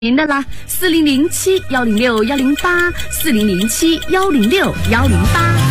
您的啦，4007-106-108，4007-106-108。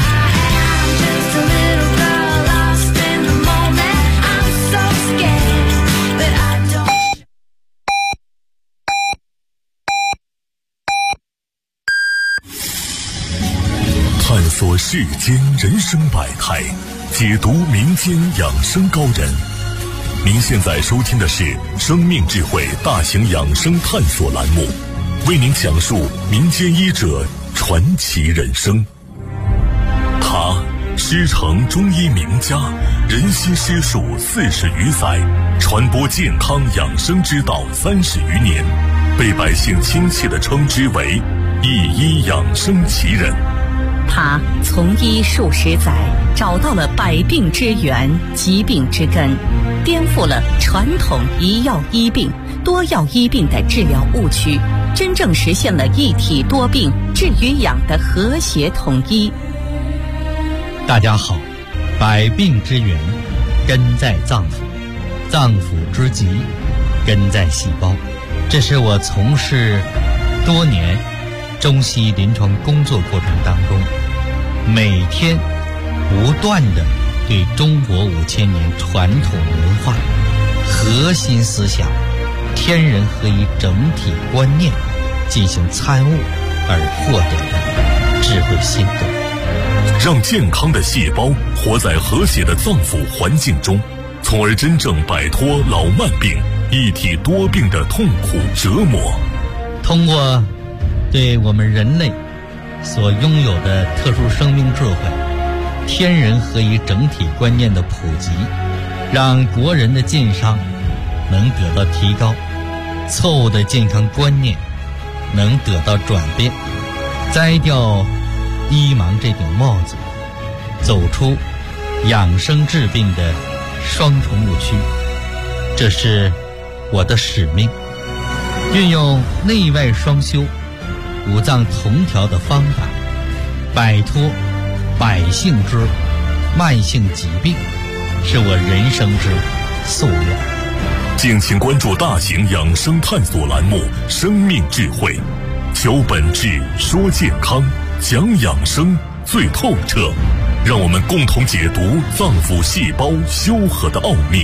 探索世间人生百态，解读民间养生高人。您现在收听的是生命智慧大型养生探索栏目，为您讲述民间医者传奇人生。他师承中医名家，人心师术40余载，传播健康养生之道30余年，被百姓亲切地称之为一医养生奇人。 他从医数十载，找到了百病之源、疾病之根，颠覆了传统一药医病、多药医病的治疗误区，真正实现了一体多病、治与养的和谐统一。 大家好，百病之源根在脏腑，脏腑之疾根在细胞。这是我从事多年中西临床工作过程当中，每天不断地对中国5000年传统文化核心思想天人合一整体观念进行参悟而获得的智慧心得， 让健康的细胞活在和谐的脏腑环境中，从而真正摆脱老慢病、一体多病的痛苦折磨。 通过对我们人类所拥有的特殊生命智慧、天人合一整体观念的普及，让国人的健康能得到提高，错误的健康观念能得到转变，摘掉医盲这顶帽子，走出养生治病的双重误区。这是我的使命，运用内外双修、五脏同调的方法，摆脱百姓之慢性疾病，是我人生之夙愿。 敬请关注大型养生探索栏目《生命智慧》，求本质，说健康，讲养生最透彻，让我们共同解读脏腑细胞修和的奥秘。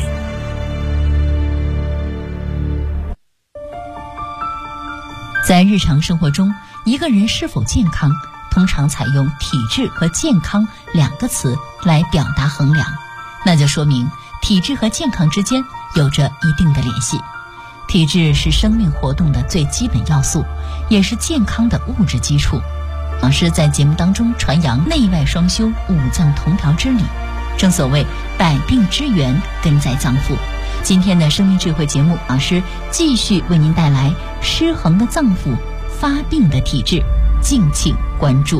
在日常生活中，一个人是否健康，通常采用体质和健康2个词来表达衡量，那就说明体质和健康之间有着一定的联系。体质是生命活动的最基本要素，也是健康的物质基础。老师在节目当中传扬内外双修、五脏同调之理，正所谓百病之源根在脏腑。今天的生命智慧节目，老师继续为您带来失衡的脏腑、发病的体质，敬请关注。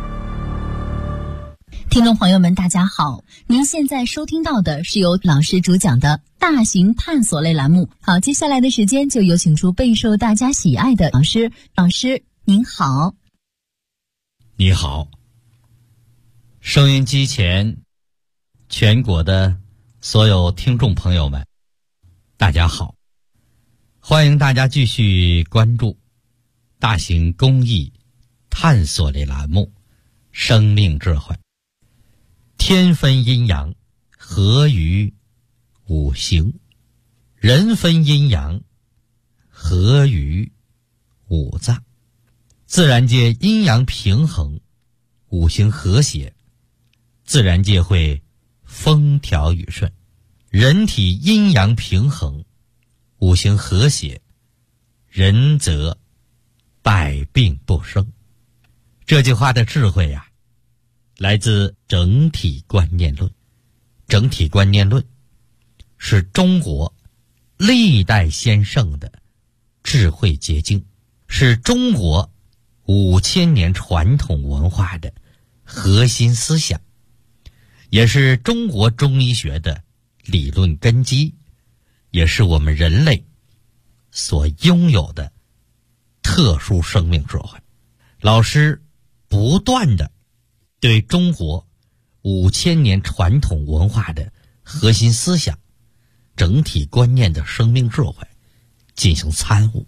听众朋友们大家好，您现在收听到的是由老师主讲的大型探索类栏目。好，接下来的时间就有请出备受大家喜爱的老师。老师您好。 你好，收音机前全国的所有听众朋友们大家好，欢迎大家继续关注大型公益探索类栏目《生命智慧》。天分阴阳，合于五行；人分阴阳，合于五脏。自然界阴阳平衡，五行和谐，自然界会风调雨顺；人体阴阳平衡，五行和谐，人则百病不生。这句话的智慧呀，来自整体观念论。整体观念论是中国历代先圣的智慧结晶，是中国5000年传统文化的核心思想，也是中国中医学的理论根基，也是我们人类所拥有的特殊生命智慧。老师不断的对中国5000年传统文化的核心思想、整体观念的生命智慧进行参悟，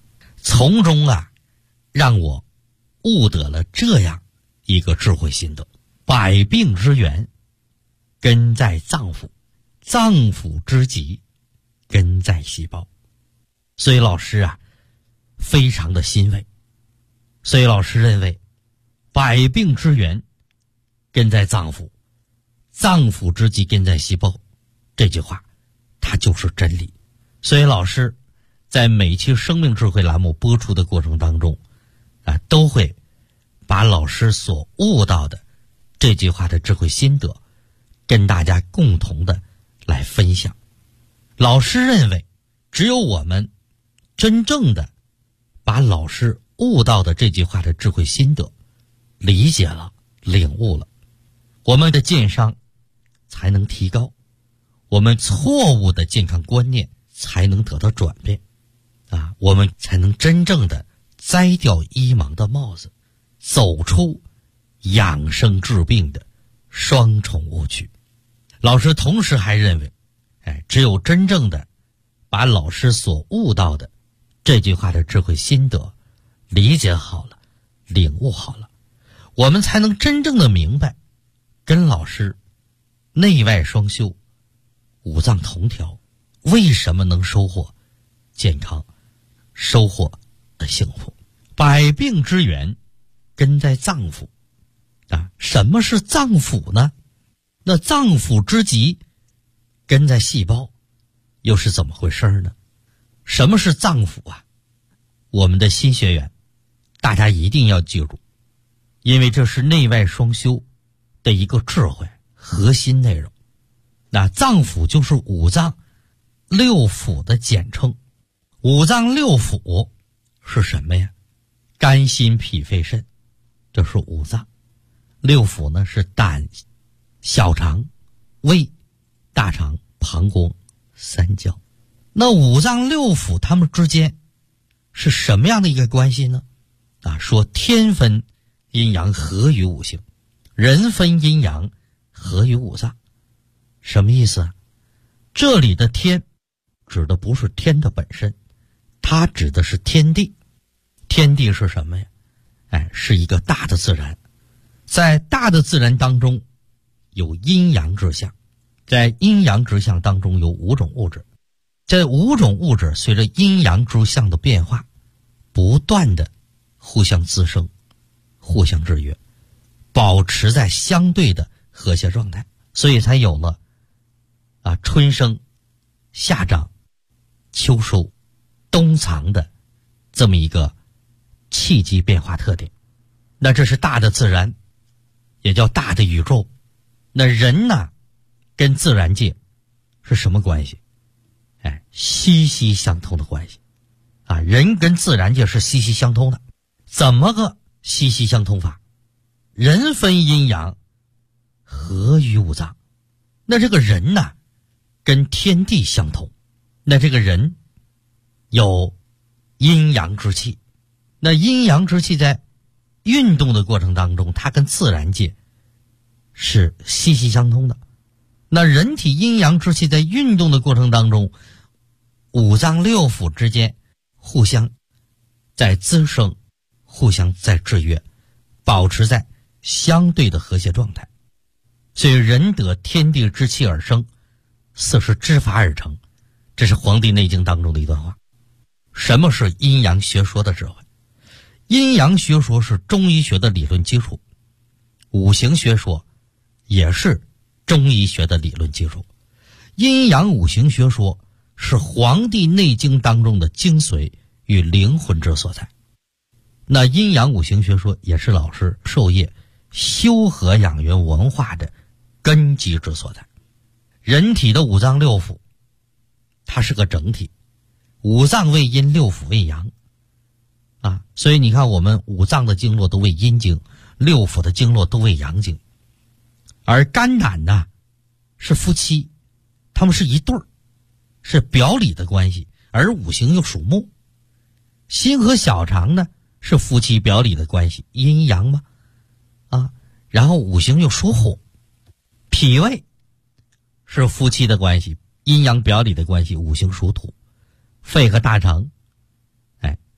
从中让我悟得了这样一个智慧心得：百病之源根在脏腑，脏腑之疾根在细胞。所以老师非常的欣慰。所以老师认为百病之源根在脏腑，脏腑之疾根在细胞，这句话它就是真理。所以老师在每期生命智慧栏目播出的过程当中都会把老师所悟到的这句话的智慧心得跟大家共同的来分享。老师认为只有我们真正的把老师悟到的这句话的智慧心得理解了、领悟了，我们的健商才能提高，我们错误的健康观念才能得到转变我们才能真正的摘掉医盲的帽子，走出养生治病的双重误区。老师同时还认为只有真正的把老师所悟到的这句话的智慧心得理解好了、领悟好了，我们才能真正的明白跟老师内外双修、五脏同调为什么能收获健康、收获的幸福。百病之源根在脏腑什么是脏腑呢？那脏腑之疾根在细胞，又是怎么回事呢？什么是脏腑我们的新学员大家一定要记住，因为这是内外双修的一个智慧核心内容。那脏腑就是五脏六腑的简称。五脏六腑是什么呀？肝心脾肺肾，这是五脏。六腑呢是胆、小肠、胃、大肠、膀胱、三焦。那五脏六腑它们之间是什么样的一个关系呢？说天分阴阳合于五行，人分阴阳合于五脏。什么意思这里的天指的不是天的本身，它指的是天地。天地是什么呀？是一个大的自然。在大的自然当中有阴阳之象，在阴阳之象当中有五种物质，这五种物质随着阴阳之象的变化不断的互相滋生、互相制约，保持在相对的和谐状态，所以才有了春生、夏长、秋收、冬藏的这么一个气机变化特点。那这是大的自然，也叫大的宇宙。那人呢跟自然界是什么关系？息息相通的关系人跟自然界是息息相通的。怎么个息息相通法？人分阴阳合于五脏。那这个人呢跟天地相通，那这个人有阴阳之气。那阴阳之气在运动的过程当中，它跟自然界是息息相通的。那人体阴阳之气在运动的过程当中，五脏六腑之间互相在滋生，互相在制约，保持在相对的和谐状态。所以人得天地之气而生，色是之法而成，这是《黄帝内经》当中的一段话。什么是阴阳学说的智慧？阴阳学说是中医学的理论基础，五行学说也是中医学的理论基础。阴阳五行学说是《黄帝内经》当中的精髓与灵魂之所在。那阴阳五行学说也是老师授业修和养元文化的根基之所在。人体的五脏六腑它是个整体，五脏为阴，六腑为阳所以你看我们五脏的经络都为阴经，六腑的经络都为阳经。而肝胆呢是夫妻，他们是一对儿，是表里的关系，而五行又属木。心和小肠呢是夫妻表里的关系，阴阳嘛然后五行又属火。脾胃是夫妻的关系，阴阳表里的关系，五行属土。肺和大肠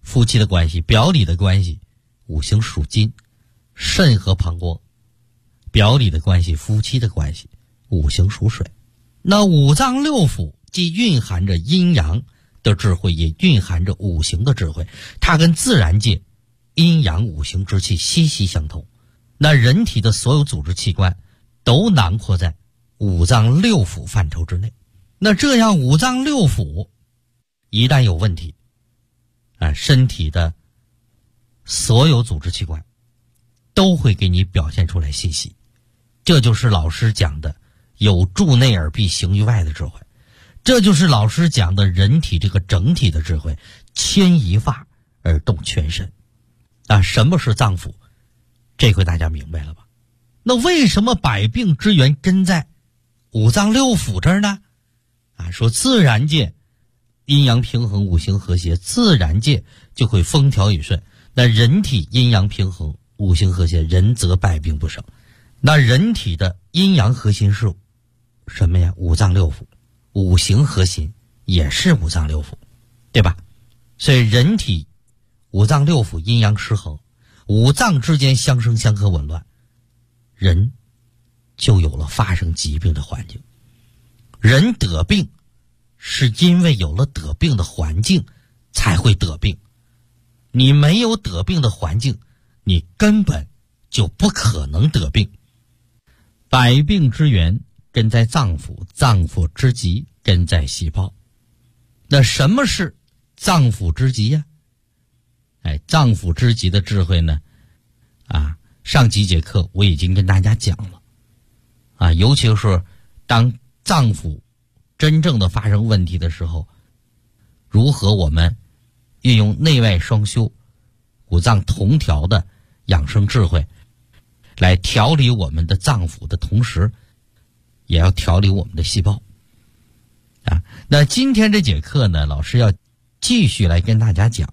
夫妻的关系，表里的关系，五行属金，肾和膀胱。表里的关系，夫妻的关系，五行属水。那五脏六腑既蕴含着阴阳的智慧，也蕴含着五行的智慧，它跟自然界阴阳五行之气息息相通。那人体的所有组织器官都囊括在五脏六腑范畴之内。那这样五脏六腑一旦有问题，身体的所有组织器官都会给你表现出来信息。这就是老师讲的有助内而必行于外的智慧，这就是老师讲的人体这个整体的智慧，牵一发而动全身。什么是脏腑？这回大家明白了吧？那为什么百病之源真在五脏六腑这儿呢？说自然界阴阳平衡，五行和谐，自然界就会风调雨顺。那人体阴阳平衡，五行和谐，人则百病不生。那人体的阴阳核心是什么呀？五脏六腑，五行核心也是五脏六腑，对吧？所以人体五脏六腑阴阳失衡，五脏之间相生相克紊乱，人就有了发生疾病的环境。人得病是因为有了得病的环境才会得病，你没有得病的环境，你根本就不可能得病。百病之源根在脏腑，脏腑之极根在细胞。那什么是脏腑之极呀？脏腑之极的智慧呢？上几节课我已经跟大家讲了。尤其是当脏腑真正的发生问题的时候，如何我们运用内外双修、五脏同调的养生智慧来调理我们的脏腑的同时，也要调理我们的细胞。那今天这节课呢，老师要继续来跟大家讲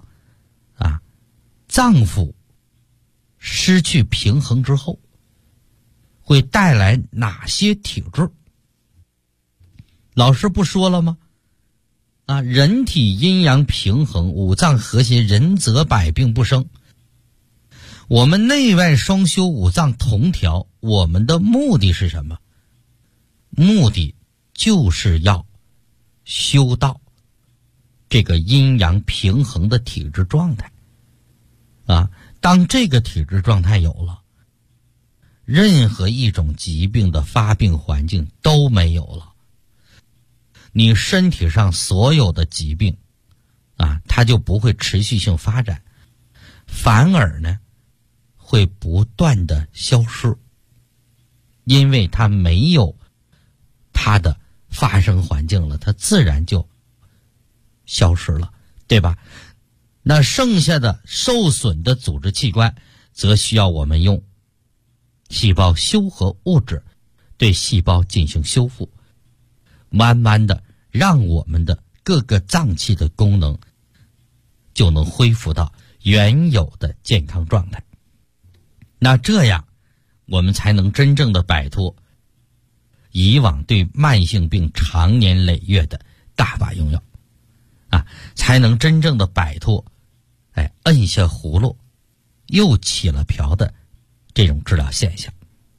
脏腑失去平衡之后会带来哪些体质。老师不说了吗？人体阴阳平衡，五脏和谐，人则百病不生。我们内外双修，五脏同调，我们的目的是什么？目的就是要修到这个阴阳平衡的体质状态。当这个体质状态有了，任何一种疾病的发病环境都没有了。你身体上所有的疾病它就不会持续性发展，反而呢会不断的消失，因为它没有它的发生环境了，它自然就消失了，对吧？那剩下的受损的组织器官则需要我们用细胞修合物质对细胞进行修复，慢慢的让我们的各个脏器的功能就能恢复到原有的健康状态。那这样我们才能真正的摆脱以往对慢性病长年累月的大把用药才能真正的摆脱摁下葫芦又起了瓢的这种治疗现象。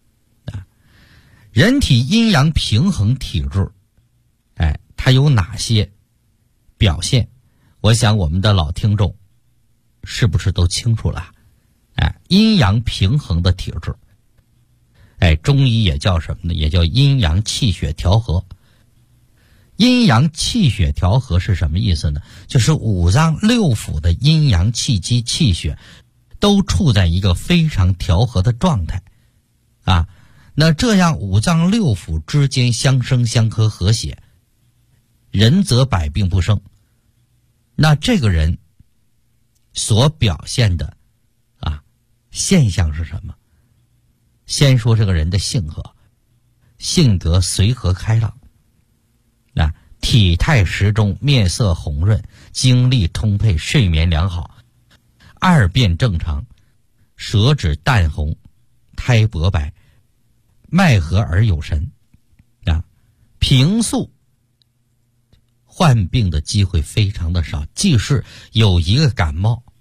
人体阴阳平衡体质它有哪些表现？我想我们的老听众是不是都清楚了？阴阳平衡的体质中医也叫什么呢？也叫阴阳气血调和。阴阳气血调和是什么意思呢？就是五脏六腑的阴阳气机气血都处在一个非常调和的状态那这样五脏六腑之间相生相克和谐，人则百病不生。那这个人所表现的现象是什么？先说这个人的性格随和开朗体态适中，面色红润，精力充沛，睡眠良好，二便正常，舌质淡红，苔薄白，脉和而有神平素患病的机会非常的少，即使有一个感冒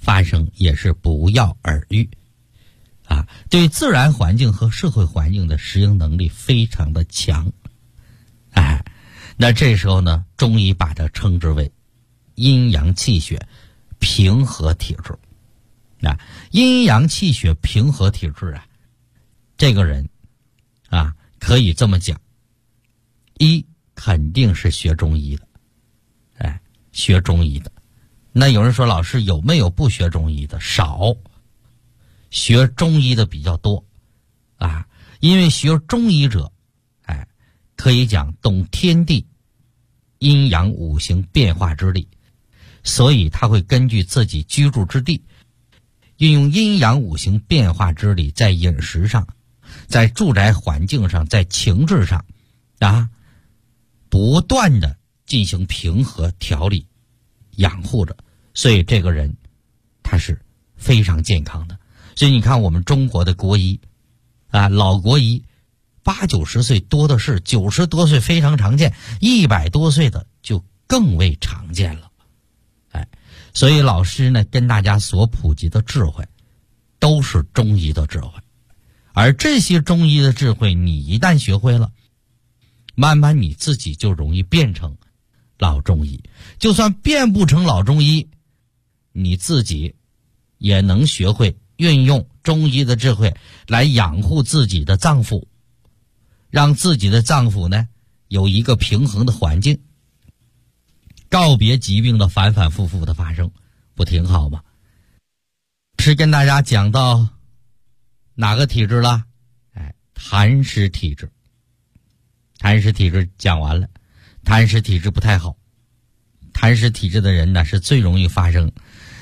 发生也是不药而愈啊，对自然环境和社会环境的适应能力非常的强。哎，那这时候呢，中医把它称之为阴阳气血平和体质。那阴阳气血平和体质啊，这个人啊，可以这么讲，一肯定是学中医的，哎，学中医的。那有人说，老师有没有不学中医的？少，学中医的比较多啊，因为学中医者，哎，可以讲懂天地阴阳五行变化之理，所以他会根据自己居住之地，运用阴阳五行变化之理，在饮食上，在住宅环境上，在情志上啊，不断的进行平和调理养护着，所以这个人他是非常健康的。所以你看我们中国的国医啊，老国医80、90岁多的是，90多岁非常常见，100多岁的就更为常见了。哎，所以老师呢跟大家所普及的智慧都是中医的智慧，而这些中医的智慧你一旦学会了，慢慢你自己就容易变成老中医。就算变不成老中医，你自己也能学会运用中医的智慧来养护自己的脏腑，让自己的脏腑呢有一个平衡的环境，告别疾病的反反复复的发生，不挺好吗？是跟大家讲到哪个体质了？哎，痰湿体质。痰湿体质讲完了，痰湿体质不太好。痰湿体质的人呢，是最容易发生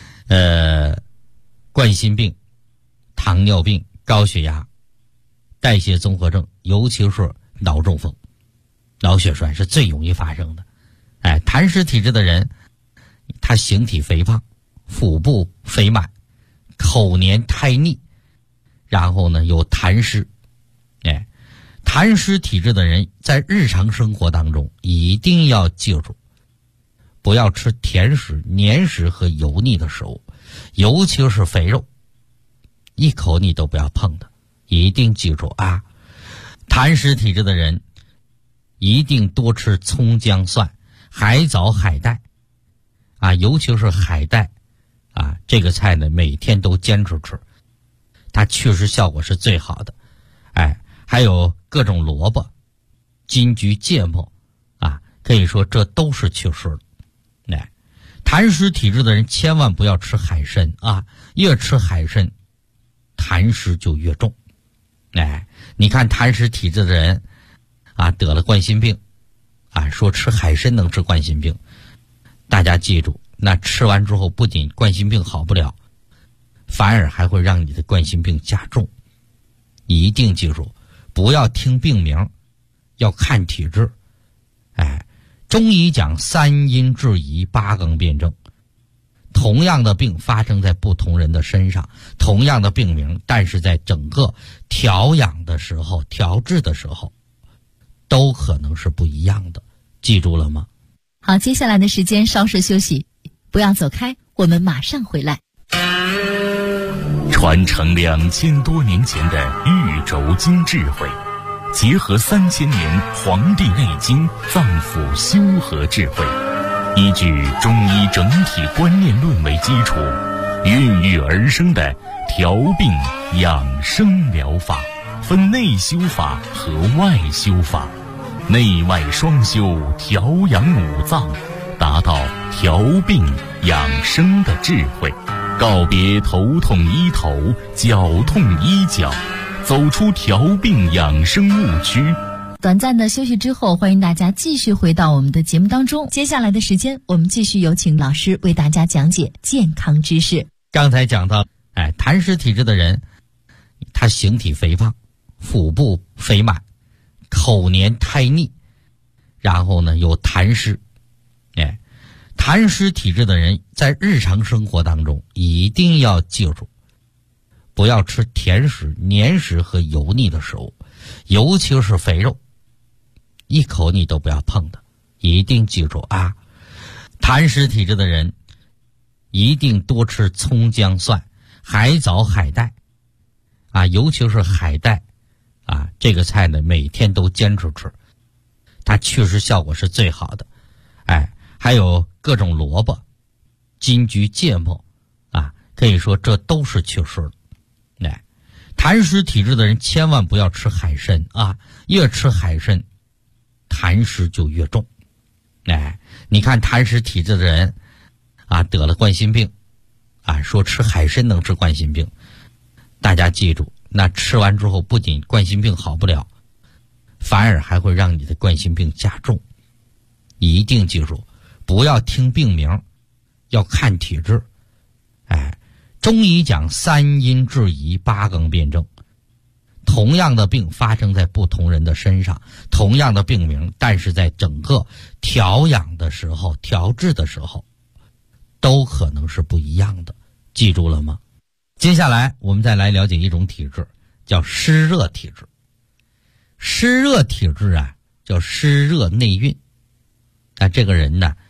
冠心病、糖尿病、高血压、代谢综合症，尤其是脑中风、脑血栓是最容易发生的。哎，痰湿体质的人，他形体肥胖，腹部肥满，口黏苔腻，然后呢有痰湿。哎，痰湿体质的人在日常生活当中一定要记住，不要吃甜食、黏食和油腻的食物，尤其是肥肉，一口你都不要碰的，一定记住啊！痰湿体质的人一定多吃葱姜蒜、海藻、海带啊，尤其是海带啊，这个菜呢每天都坚持吃，它确实效果是最好的。哎，还有各种萝卜、金桔、芥末啊，可以说这都是祛湿的。哎，痰湿体质的人千万不要吃海参啊，越吃海参痰湿就越重。哎，你看痰湿体质的人啊，得了冠心病啊，说吃海参能治冠心病，大家记住，那吃完之后不仅冠心病好不了，反而还会让你的冠心病加重。一定记住，不要听病名，要看体质。哎，中医讲3阴治宜，8纲辩证。同样的病发生在不同人的身上，同样的病名，但是在整个调养的时候、调治的时候，都可能是不一样的。记住了吗？ 好，接下来的时间稍事休息，不要走开，我们马上回来。 传承2000多年前的玉轴经智慧，结合3000年《黄帝内经》脏腑修和智慧，依据中医整体观念论为基础，孕育而生的调病养生疗法，分内修法和外修法，内外双修，调养五脏，达到调病养生的智慧。告别头痛医头，脚痛医脚，走出调病养生误区。 短暂的休息之后，欢迎大家继续回到我们的节目当中。接下来的时间，我们继续有请老师为大家讲解健康知识。 刚才讲到，哎，痰湿体质的人，他形体肥胖，腹部肥满，口黏苔腻，然后呢有痰湿。哎，痰湿体质的人在日常生活当中一定要记住，不要吃甜食、黏食和油腻的食物，尤其是肥肉，一口你都不要碰的，一定记住啊！痰湿体质的人一定多吃葱姜蒜、海藻、海带啊，尤其是海带啊，这个菜呢每天都坚持吃，它确实效果是最好的。还有各种萝卜、金桔、芥末啊，可以说这都是祛湿的。痰湿体质的人千万不要吃海参啊，越吃海参痰湿就越重。你看痰湿体质的人啊，得了冠心病啊，说吃海参能治冠心病，大家记住，那吃完之后不仅冠心病好不了，反而还会让你的冠心病加重。你一定记住，不要听病名，要看体质。中医讲3阴治宜8纲辩证，同样的病发生在不同人的身上，同样的病名，但是在整个调养的时候、调治的时候都可能是不一样的，记住了吗？接下来我们再来了解一种体质，叫湿热体质。湿热体质啊，叫湿热内蕴。这个人呢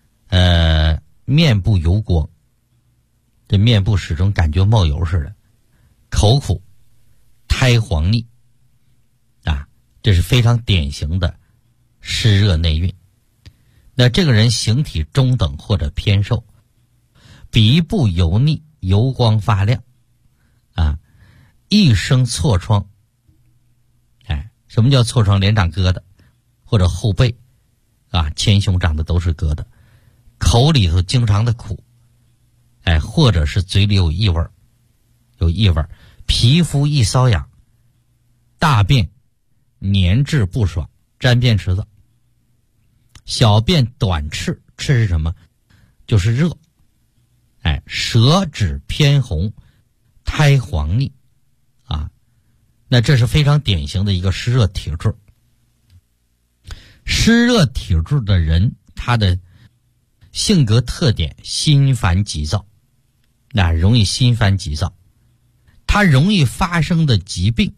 面部油光，这面部始终感觉冒油似的，口苦，苔黄腻啊，这是非常典型的湿热内蕴。那这个人形体中等或者偏瘦，鼻部油腻，油光发亮啊，一生痤疮。什么叫痤疮？脸长疙瘩，或者后背啊，前胸长的都是疙瘩，口里头经常的苦，或者是嘴里有异味，皮肤易瘙痒，大便粘滞不爽，沾便池子，小便短赤，赤是什么？就是热。舌质偏红，苔黄腻啊，那这是非常典型的一个湿热体质。湿热体质的人，他的性格特点心烦急躁，容易心烦急躁。他容易发生的疾病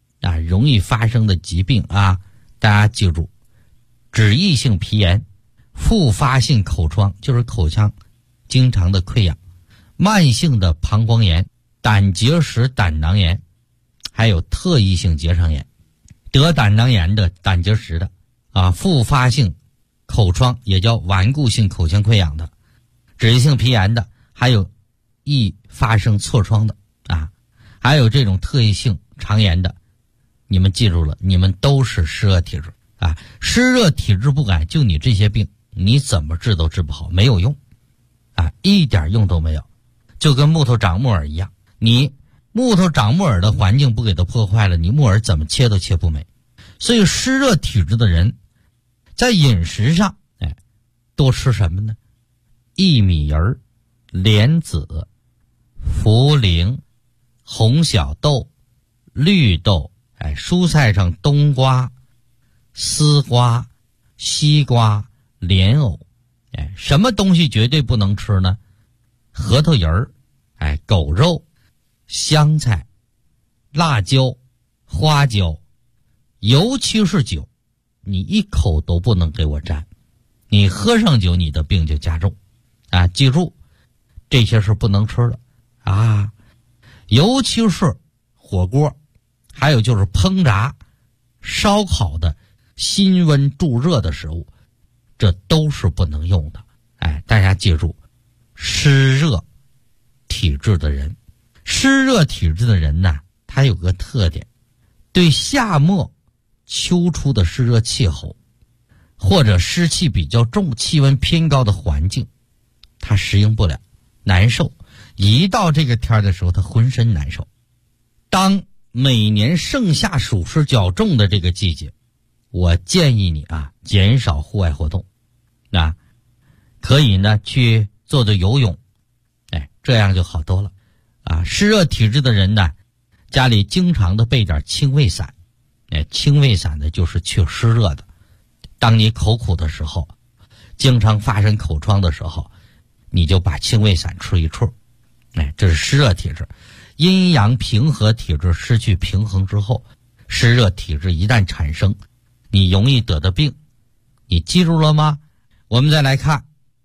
啊，大家记住，脂溢性皮炎、复发性口疮，就是口腔经常的溃疡，慢性的膀胱炎、胆结石、胆囊炎，还有特异性结肠炎。得胆囊炎的、胆结石的啊，复发性口疮也叫顽固性口腔溃疡的，脂溢性皮炎的，还有易发生痤疮的啊，还有这种特异性肠炎的，你们记住了，你们都是湿热体质啊。湿热体质不改，就你这些病，你怎么治都治不好，没有用啊，一点用都没有。就跟木头长木耳一样，你木头长木耳的环境不给它破坏了，你木耳怎么切都切不美。所以湿热体质的人在饮食上多吃什么呢？薏米仁、莲子、茯苓、红小豆、绿豆，蔬菜上冬瓜、丝瓜、西瓜、莲藕，什么东西绝对不能吃呢？核桃仁儿，狗肉、香菜、辣椒、花椒，尤其是酒，你一口都不能给我沾，你喝上酒，你的病就加重啊！记住，这些是不能吃的啊，尤其是火锅，还有就是烹炸、烧烤的辛温助热的食物，这都是不能用的。大家记住，湿热体质的人，呢，他有个特点，对夏末秋初的湿热气候或者湿气比较重、气温偏高的环境，他适应不了，难受。一到这个天的时候，他浑身难受。当每年盛夏暑湿较重的这个季节，我建议你减少户外活动，可以呢去做做游泳，这样就好多了湿热体质的人呢，家里经常的备点清胃散，清胃散呢就是去湿热的。当你口苦的时候，经常发生口疮的时候，你就把清胃散吃一吃，这是湿热体质。阴阳平和体质失去平衡之后，湿热体质一旦产生，你容易得的病，你记住了吗？我们再来看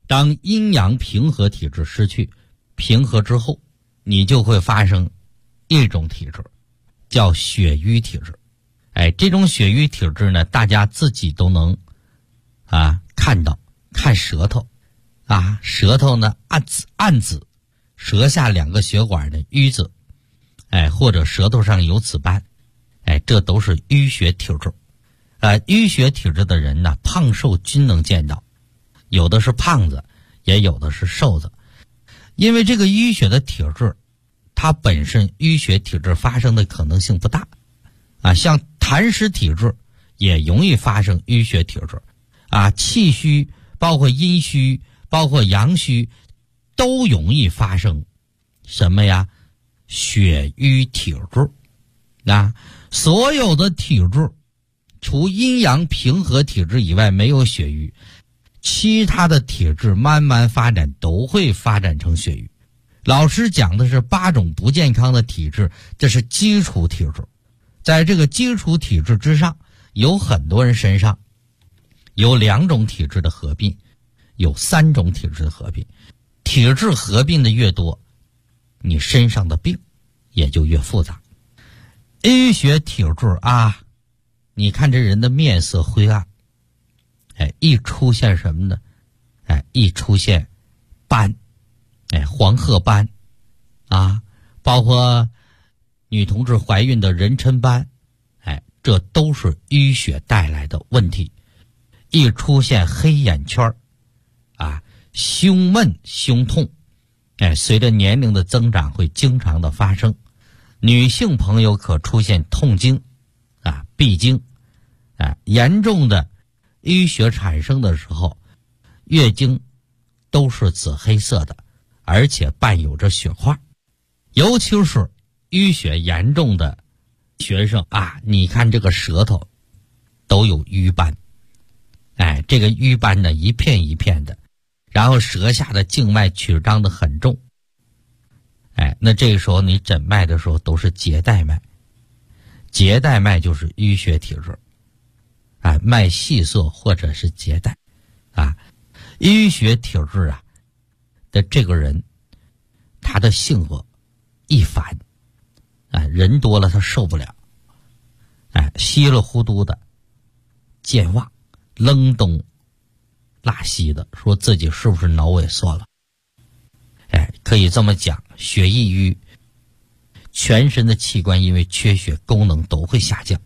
当阴阳平和体质失去平和之后，你就会发生一种体质，叫血瘀体质。这种血瘀体质呢，大家自己都能看到，看舌头舌头呢暗紫，舌下2个血管的瘀紫，或者舌头上有紫斑，这都是淤血体质。淤血体质的人呢，胖瘦均能见到，有的是胖子，也有的是瘦子。因为这个淤血的体质，它本身淤血体质发生的可能性不大像痰湿体质也容易发生淤血体质气虚，包括阴虚，包括阳虚，都容易发生什么呀？血瘀体质。所有的体质除阴阳平和体质以外没有血瘀，其他的体质慢慢发展都会发展成血瘀。老师讲的是8种不健康的体质，这是基础体质。在这个基础体质之上，有很多人身上有2种体质的合并，有3种体质的合并。体质合并的越多，你身上的病也就越复杂。淤血体质你看这人的面色灰暗，一出现什么呢？一出现斑，黄褐斑包括女同志怀孕的妊娠斑，这都是淤血带来的问题。一出现黑眼圈胸闷胸痛，随着年龄的增长会经常的发生。女性朋友可出现痛经闭经严重的淤血产生的时候，月经都是紫黑色的，而且伴有着血块。尤其是淤血严重的学生你看这个舌头都有瘀斑，这个瘀斑呢一片一片的，然后舌下的静脉曲张的很重，那这个时候你诊脉的时候都是结带脉，结带脉就是淤血体质脉细涩或者是结带淤血体质的这个人，他的性格易烦人多了他受不了稀里糊涂的健忘，愣东拉西的，说自己是不是脑萎缩了可以这么讲，血易瘀，全身的器官因为缺血功能都会下降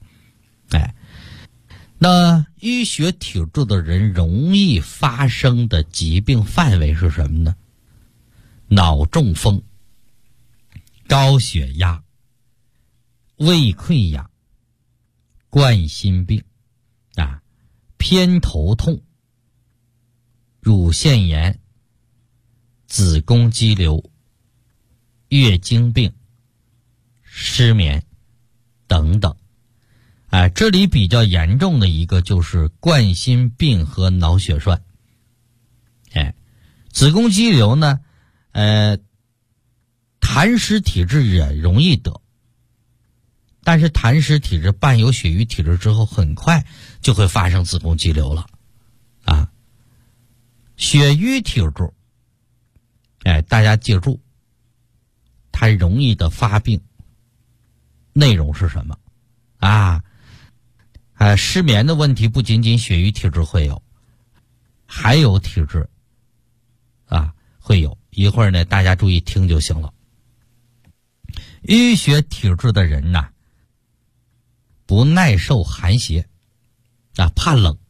那淤血体质的人容易发生的疾病范围是什么呢？脑中风、高血压、胃溃疡、冠心病偏头痛、乳腺炎、子宫肌瘤、月经病、失眠等等这里比较严重的一个就是冠心病和脑血栓子宫肌瘤呢痰湿体质也容易得，但是痰湿体质伴有血瘀体质之后，很快就会发生子宫肌瘤了血瘀体质大家记住，它容易的发病内容是什么失眠的问题不仅仅血瘀体质会有，还有体质会有，一会儿呢大家注意听就行了。淤血体质的人不耐受寒邪怕冷